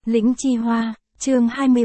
Lĩnh Chi Hoa, chương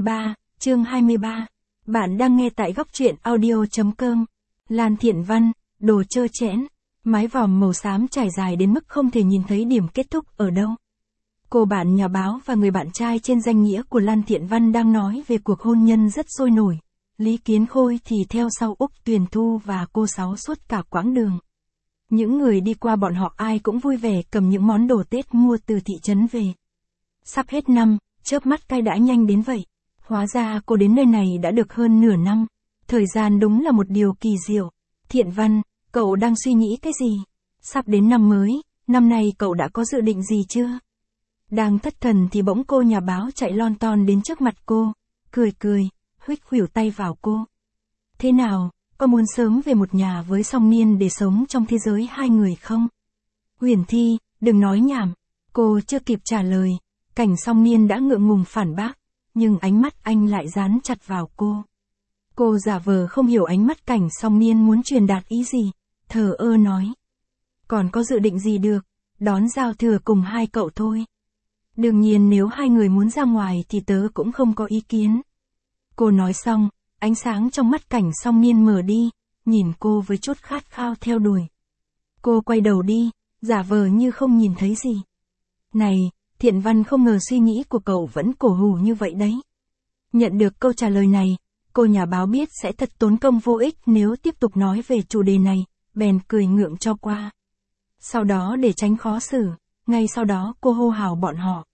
23. Bạn đang nghe tại góc truyện audio.com. Lan Thiện Văn, đồ trơ trẽn, mái vòm màu xám trải dài đến mức không thể nhìn thấy điểm kết thúc ở đâu. Cô bạn nhà báo và người bạn trai trên danh nghĩa của Lan Thiện Văn đang nói về cuộc hôn nhân rất sôi nổi. Lý Kiến Khôi thì theo sau Úc Tuyền Thu và cô Sáu suốt cả quãng đường. Những người đi qua bọn họ ai cũng vui vẻ cầm những món đồ Tết mua từ thị trấn về. Sắp hết năm, chớp mắt cay đã nhanh đến vậy. Hóa ra cô đến nơi này đã được hơn nửa năm. Thời gian đúng là một điều kỳ diệu. Thiện Văn, cậu đang suy nghĩ cái gì? Sắp đến năm mới, năm nay cậu đã có dự định gì chưa? Đang thất thần thì bỗng cô nhà báo chạy lon ton đến trước mặt cô, cười, huých khuỷu tay vào cô. Thế nào, có muốn sớm về một nhà với Song Niên để sống trong thế giới hai người không? Huyền Thi, đừng nói nhảm. Cô chưa kịp trả lời, Cảnh Song Niên đã ngượng ngùng phản bác, nhưng ánh mắt anh lại dán chặt vào cô. Cô giả vờ không hiểu ánh mắt Cảnh Song Niên muốn truyền đạt ý gì, thờ ơ nói. Còn có dự định gì được, đón giao thừa cùng hai cậu thôi. Đương nhiên nếu hai người muốn ra ngoài thì tớ cũng không có ý kiến. Cô nói xong, ánh sáng trong mắt Cảnh Song Niên mở đi, nhìn cô với chút khát khao theo đuổi. Cô quay đầu đi, giả vờ như không nhìn thấy gì. Này, Thiện Văn không ngờ suy nghĩ của cậu vẫn cổ hủ như vậy đấy. Nhận được câu trả lời này, cô nhà báo biết sẽ thật tốn công vô ích nếu tiếp tục nói về chủ đề này, bèn cười ngượng cho qua. Sau đó để tránh khó xử, ngay sau đó cô hô hào bọn họ.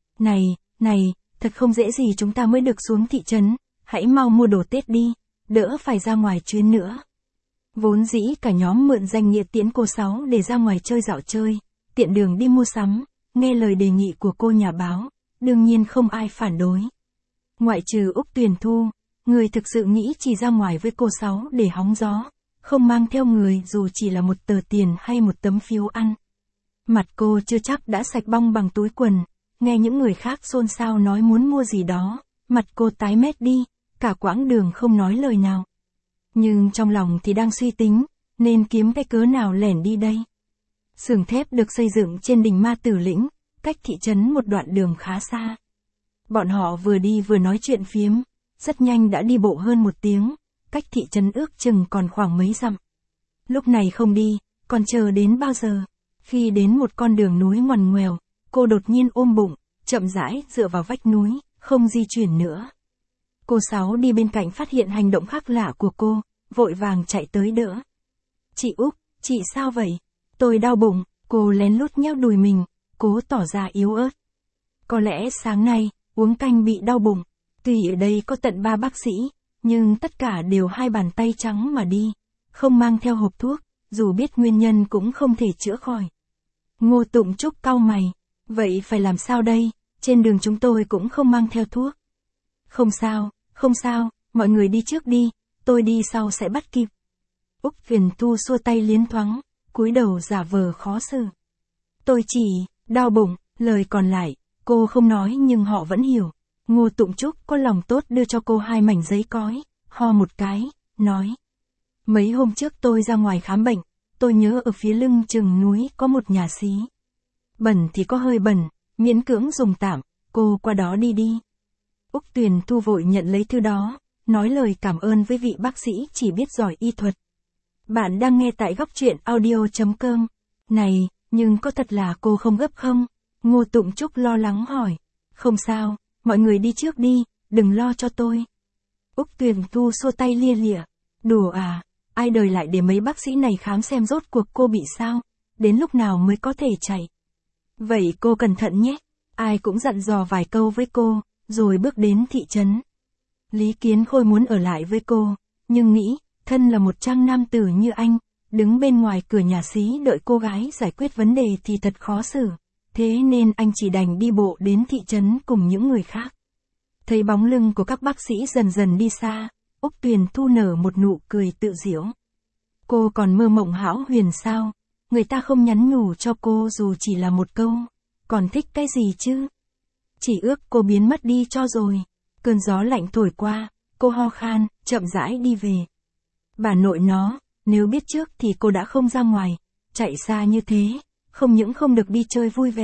Này, thật không dễ gì chúng ta mới được xuống thị trấn, hãy mau mua đồ Tết đi, đỡ phải ra ngoài chuyến nữa. Vốn dĩ cả nhóm mượn danh nghĩa tiễn cô Sáu để ra ngoài chơi dạo chơi, tiện đường đi mua sắm, nghe lời đề nghị của cô nhà báo, đương nhiên không ai phản đối. Ngoại trừ Úc Tuyền Thu, người thực sự nghĩ chỉ ra ngoài với cô Sáu để hóng gió, không mang theo người dù chỉ là một tờ tiền hay một tấm phiếu ăn. Mặt cô chưa chắc đã sạch bong bằng túi quần, nghe những người khác xôn xao nói muốn mua gì đó, mặt cô tái mét đi, cả quãng đường không nói lời nào. Nhưng trong lòng thì đang suy tính, nên kiếm cái cớ nào lẻn đi đây. Xưởng thép được xây dựng trên đỉnh Ma Tử Lĩnh, cách thị trấn một đoạn đường khá xa. Bọn họ vừa đi vừa nói chuyện phiếm, rất nhanh đã đi bộ hơn 1 tiếng, cách thị trấn ước chừng còn khoảng mấy dặm. Lúc này không đi, còn chờ đến bao giờ? Khi đến một con đường núi ngoằn ngoèo, cô đột nhiên ôm bụng, chậm rãi dựa vào vách núi, không di chuyển nữa. Cô Sáu đi bên cạnh phát hiện hành động khác lạ của cô, vội vàng chạy tới đỡ. Chị Úc, chị sao vậy? Tôi đau bụng, cô lén lút nheo đùi mình, cố tỏ ra yếu ớt. Có lẽ sáng nay, uống canh bị đau bụng, tuy ở đây có tận 3 bác sĩ, nhưng tất cả đều hai bàn tay trắng mà đi, không mang theo hộp thuốc, dù biết nguyên nhân cũng không thể chữa khỏi. Ngô Tụng Trúc cau mày, vậy phải làm sao đây, trên đường chúng tôi cũng không mang theo thuốc. Không sao, mọi người đi trước đi, tôi đi sau sẽ bắt kịp. Úc Tuyền Thu xua tay liến thoáng, cúi đầu giả vờ khó xử. Tôi chỉ, đau bụng, lời còn lại, cô không nói nhưng họ vẫn hiểu. Ngô Tụng Trúc có lòng tốt đưa cho cô 2 mảnh giấy cói, ho một cái, nói. Mấy hôm trước tôi ra ngoài khám bệnh, tôi nhớ ở phía lưng chừng núi có một nhà xí. Bẩn thì có hơi bẩn, miễn cưỡng dùng tạm, cô qua đó đi. Úc Tuyền Thu vội nhận lấy thư đó, nói lời cảm ơn với vị bác sĩ chỉ biết giỏi y thuật. Bạn đang nghe tại góc truyện audio.com. Này, nhưng có thật là cô không gấp không? Ngô Tụng Trúc lo lắng hỏi. Không sao, mọi người đi trước đi, đừng lo cho tôi. Úc Tuyền Thu xua tay lia lịa. Đùa à, ai đời lại để mấy bác sĩ này khám xem rốt cuộc cô bị sao, đến lúc nào mới có thể chạy. Vậy cô cẩn thận nhé, ai cũng dặn dò vài câu với cô, rồi bước đến thị trấn. Lý Kiến Khôi muốn ở lại với cô, nhưng nghĩ, thân là một trang nam tử như anh, đứng bên ngoài cửa nhà xí đợi cô gái giải quyết vấn đề thì thật khó xử, thế nên anh chỉ đành đi bộ đến thị trấn cùng những người khác. Thấy bóng lưng của các bác sĩ dần dần đi xa, Úc Tuyền Thu nở một nụ cười tự giễu. Cô còn mơ mộng hão huyền sao, người ta không nhắn nhủ cho cô dù chỉ là một câu, còn thích cái gì chứ? Chỉ ước cô biến mất đi cho rồi. Cơn gió lạnh thổi qua, cô ho khan, chậm rãi đi về. Bà nội nó, nếu biết trước thì cô đã không ra ngoài, chạy xa như thế, không những không được đi chơi vui vẻ,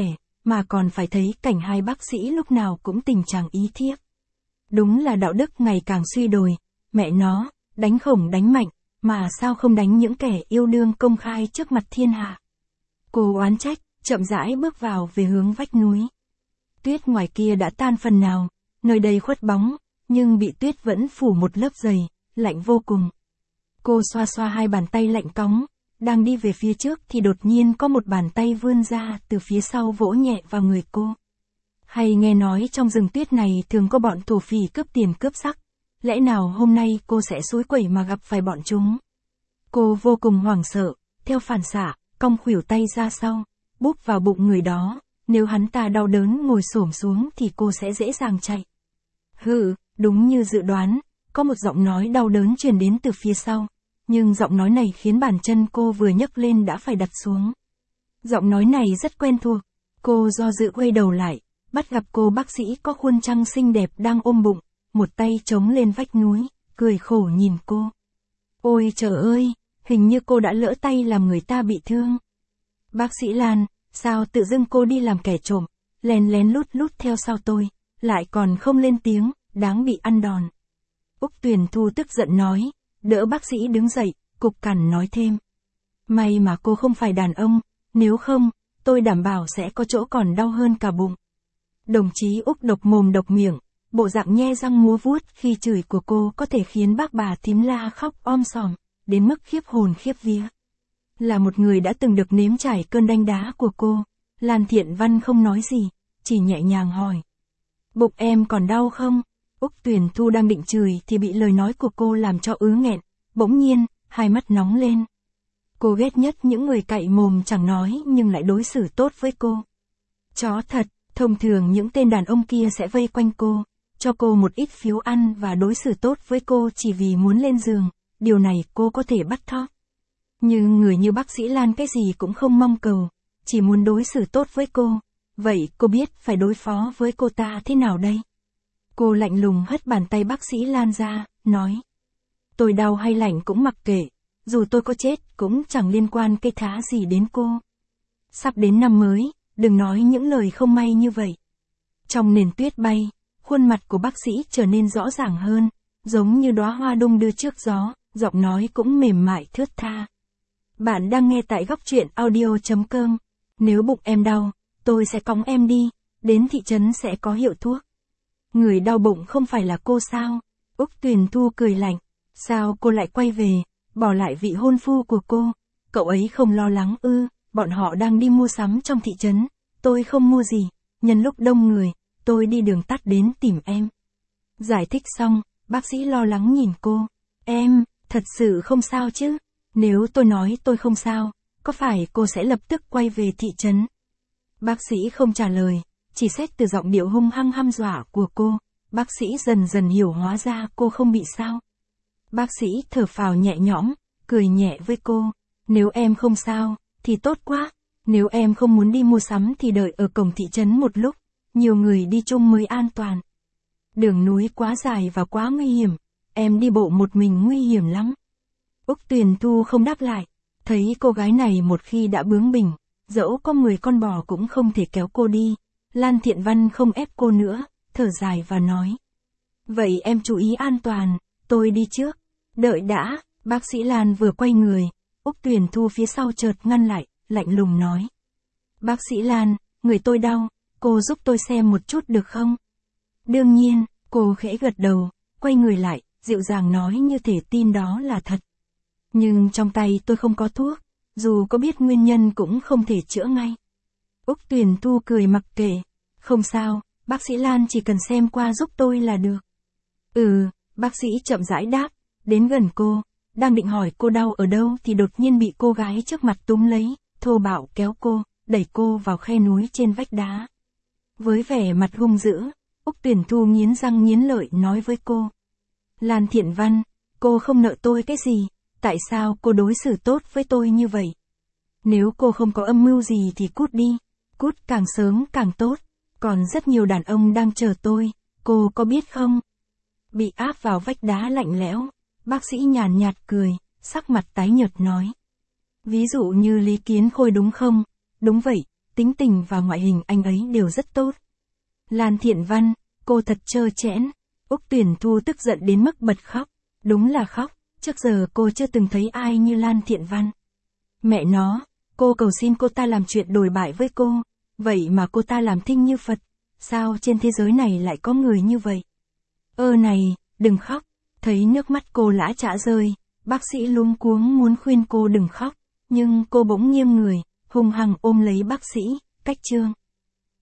mà còn phải thấy cảnh hai bác sĩ lúc nào cũng tình trạng ý thiếp. Đúng là đạo đức ngày càng suy đồi, mẹ nó, đánh khổng đánh mạnh, mà sao không đánh những kẻ yêu đương công khai trước mặt thiên hạ. Cô oán trách, chậm rãi bước vào về hướng vách núi. Tuyết ngoài kia đã tan phần nào, nơi đây khuất bóng, nhưng bị tuyết vẫn phủ một lớp dày, lạnh vô cùng. Cô xoa xoa hai bàn tay lạnh cóng, đang đi về phía trước thì đột nhiên có một bàn tay vươn ra từ phía sau vỗ nhẹ vào người cô. Hay nghe nói trong rừng tuyết này thường có bọn thổ phỉ cướp tiền cướp sắc, lẽ nào hôm nay cô sẽ xúi quẩy mà gặp phải bọn chúng? Cô vô cùng hoảng sợ, theo phản xạ, cong khuỷu tay ra sau, búp vào bụng người đó, nếu hắn ta đau đớn ngồi xổm xuống thì cô sẽ dễ dàng chạy. Đúng như dự đoán, có một giọng nói đau đớn truyền đến từ phía sau, nhưng giọng nói này khiến bàn chân cô vừa nhấc lên đã phải đặt xuống. Giọng nói này rất quen thuộc, cô do dự quay đầu lại, bắt gặp cô bác sĩ có khuôn trăng xinh đẹp đang ôm bụng, một tay chống lên vách núi, cười khổ nhìn cô. Ôi trời ơi, hình như cô đã lỡ tay làm người ta bị thương. Bác sĩ Lan, sao tự dưng cô đi làm kẻ trộm, lén lén lút lút theo sau tôi, lại còn không lên tiếng, đáng bị ăn đòn. Úc Tuyền Thu tức giận nói, đỡ bác sĩ đứng dậy, cục cằn nói thêm. May mà cô không phải đàn ông, nếu không, tôi đảm bảo sẽ có chỗ còn đau hơn cả bụng. Đồng chí Úc độc mồm độc miệng, bộ dạng nhe răng múa vuốt khi chửi của cô có thể khiến bác bà thím La khóc om sòm, đến mức khiếp hồn khiếp vía. Là một người đã từng được nếm trải cơn đanh đá của cô, Lan Thiện Văn không nói gì, chỉ nhẹ nhàng hỏi. Bụng em còn đau không? Úc Tuyền Thu đang định chửi thì bị lời nói của cô làm cho ứ nghẹn, bỗng nhiên, hai mắt nóng lên. Cô ghét nhất những người cậy mồm chẳng nói nhưng lại đối xử tốt với cô. Chó thật, thông thường những tên đàn ông kia sẽ vây quanh cô, cho cô một ít phiếu ăn và đối xử tốt với cô chỉ vì muốn lên giường, điều này cô có thể bắt thóp. Nhưng người như bác sĩ Lan cái gì cũng không mong cầu, chỉ muốn đối xử tốt với cô, vậy cô biết phải đối phó với cô ta thế nào đây? Cô lạnh lùng hất bàn tay bác sĩ Lan ra, nói. Tôi đau hay lạnh cũng mặc kệ, dù tôi có chết cũng chẳng liên quan cái thá gì đến cô. Sắp đến năm mới, đừng nói những lời không may như vậy. Trong nền tuyết bay, khuôn mặt của bác sĩ trở nên rõ ràng hơn, giống như đóa hoa đung đưa trước gió, giọng nói cũng mềm mại thướt tha. Bạn đang nghe tại góc truyện audio.com. Nếu bụng em đau, tôi sẽ cõng em đi, đến thị trấn sẽ có hiệu thuốc. Người đau bụng không phải là cô sao? Úc Tuyền Thu cười lạnh. Sao cô lại quay về, bỏ lại vị hôn phu của cô? Cậu ấy không lo lắng ư? Bọn họ đang đi mua sắm trong thị trấn. Tôi không mua gì, nhân lúc đông người, tôi đi đường tắt đến tìm em. Giải thích xong, bác sĩ lo lắng nhìn cô. Em, thật sự không sao chứ? Nếu tôi nói tôi không sao, có phải cô sẽ lập tức quay về thị trấn? Bác sĩ không trả lời, chỉ xét từ giọng điệu hung hăng hăm dọa của cô, bác sĩ dần dần hiểu hóa ra cô không bị sao. Bác sĩ thở phào nhẹ nhõm, cười nhẹ với cô. Nếu em không sao, thì tốt quá. Nếu em không muốn đi mua sắm thì đợi ở cổng thị trấn một lúc, nhiều người đi chung mới an toàn. Đường núi quá dài và quá nguy hiểm, em đi bộ một mình nguy hiểm lắm. Úc Tuyền Thu không đáp lại, thấy cô gái này một khi đã bướng bỉnh, dẫu có 10 con bò cũng không thể kéo cô đi. Lan Thiện Văn không ép cô nữa, thở dài và nói. Vậy em chú ý an toàn, tôi đi trước. Đợi đã, bác sĩ Lan vừa quay người, Úc Tuyền Thu phía sau chợt ngăn lại, lạnh lùng nói. Bác sĩ Lan, người tôi đau, cô giúp tôi xem một chút được không? Đương nhiên, cô khẽ gật đầu, quay người lại, dịu dàng nói như thể tin đó là thật. Nhưng trong tay tôi không có thuốc, dù có biết nguyên nhân cũng không thể chữa ngay. Úc Tuyền Thu cười mặc kệ. Không sao, bác sĩ Lan chỉ cần xem qua giúp tôi là được. Bác sĩ chậm rãi đáp, đến gần cô, đang định hỏi cô đau ở đâu thì đột nhiên bị cô gái trước mặt túm lấy, thô bạo kéo cô, đẩy cô vào khe núi trên vách đá. Với vẻ mặt hung dữ, Úc Tuyền Thu nghiến răng nghiến lợi nói với cô. Lan Thiện Văn, cô không nợ tôi cái gì, tại sao cô đối xử tốt với tôi như vậy? Nếu cô không có âm mưu gì thì cút đi, cút càng sớm càng tốt, còn rất nhiều đàn ông đang chờ tôi, cô có biết không? Bị áp vào vách đá lạnh lẽo, bác sĩ nhàn nhạt cười, sắc mặt tái nhợt nói. Ví dụ như Lý Kiến Khôi đúng không? Đúng vậy, tính tình và ngoại hình anh ấy đều rất tốt. Lan Thiện Văn, cô thật trơ trẽn. Úc Tuyển Thu tức giận đến mức bật khóc. Đúng là khóc, trước giờ cô chưa từng thấy ai như Lan Thiện Văn. Mẹ nó, cô cầu xin cô ta làm chuyện đồi bại với cô, vậy mà cô ta làm thinh như Phật. Sao trên thế giới này lại có người như vậy? Này, đừng khóc. Thấy nước mắt cô lã chã rơi, bác sĩ luống cuống muốn khuyên cô đừng khóc, nhưng cô bỗng nghiêng người, hung hăng ôm lấy bác sĩ, cách Trương.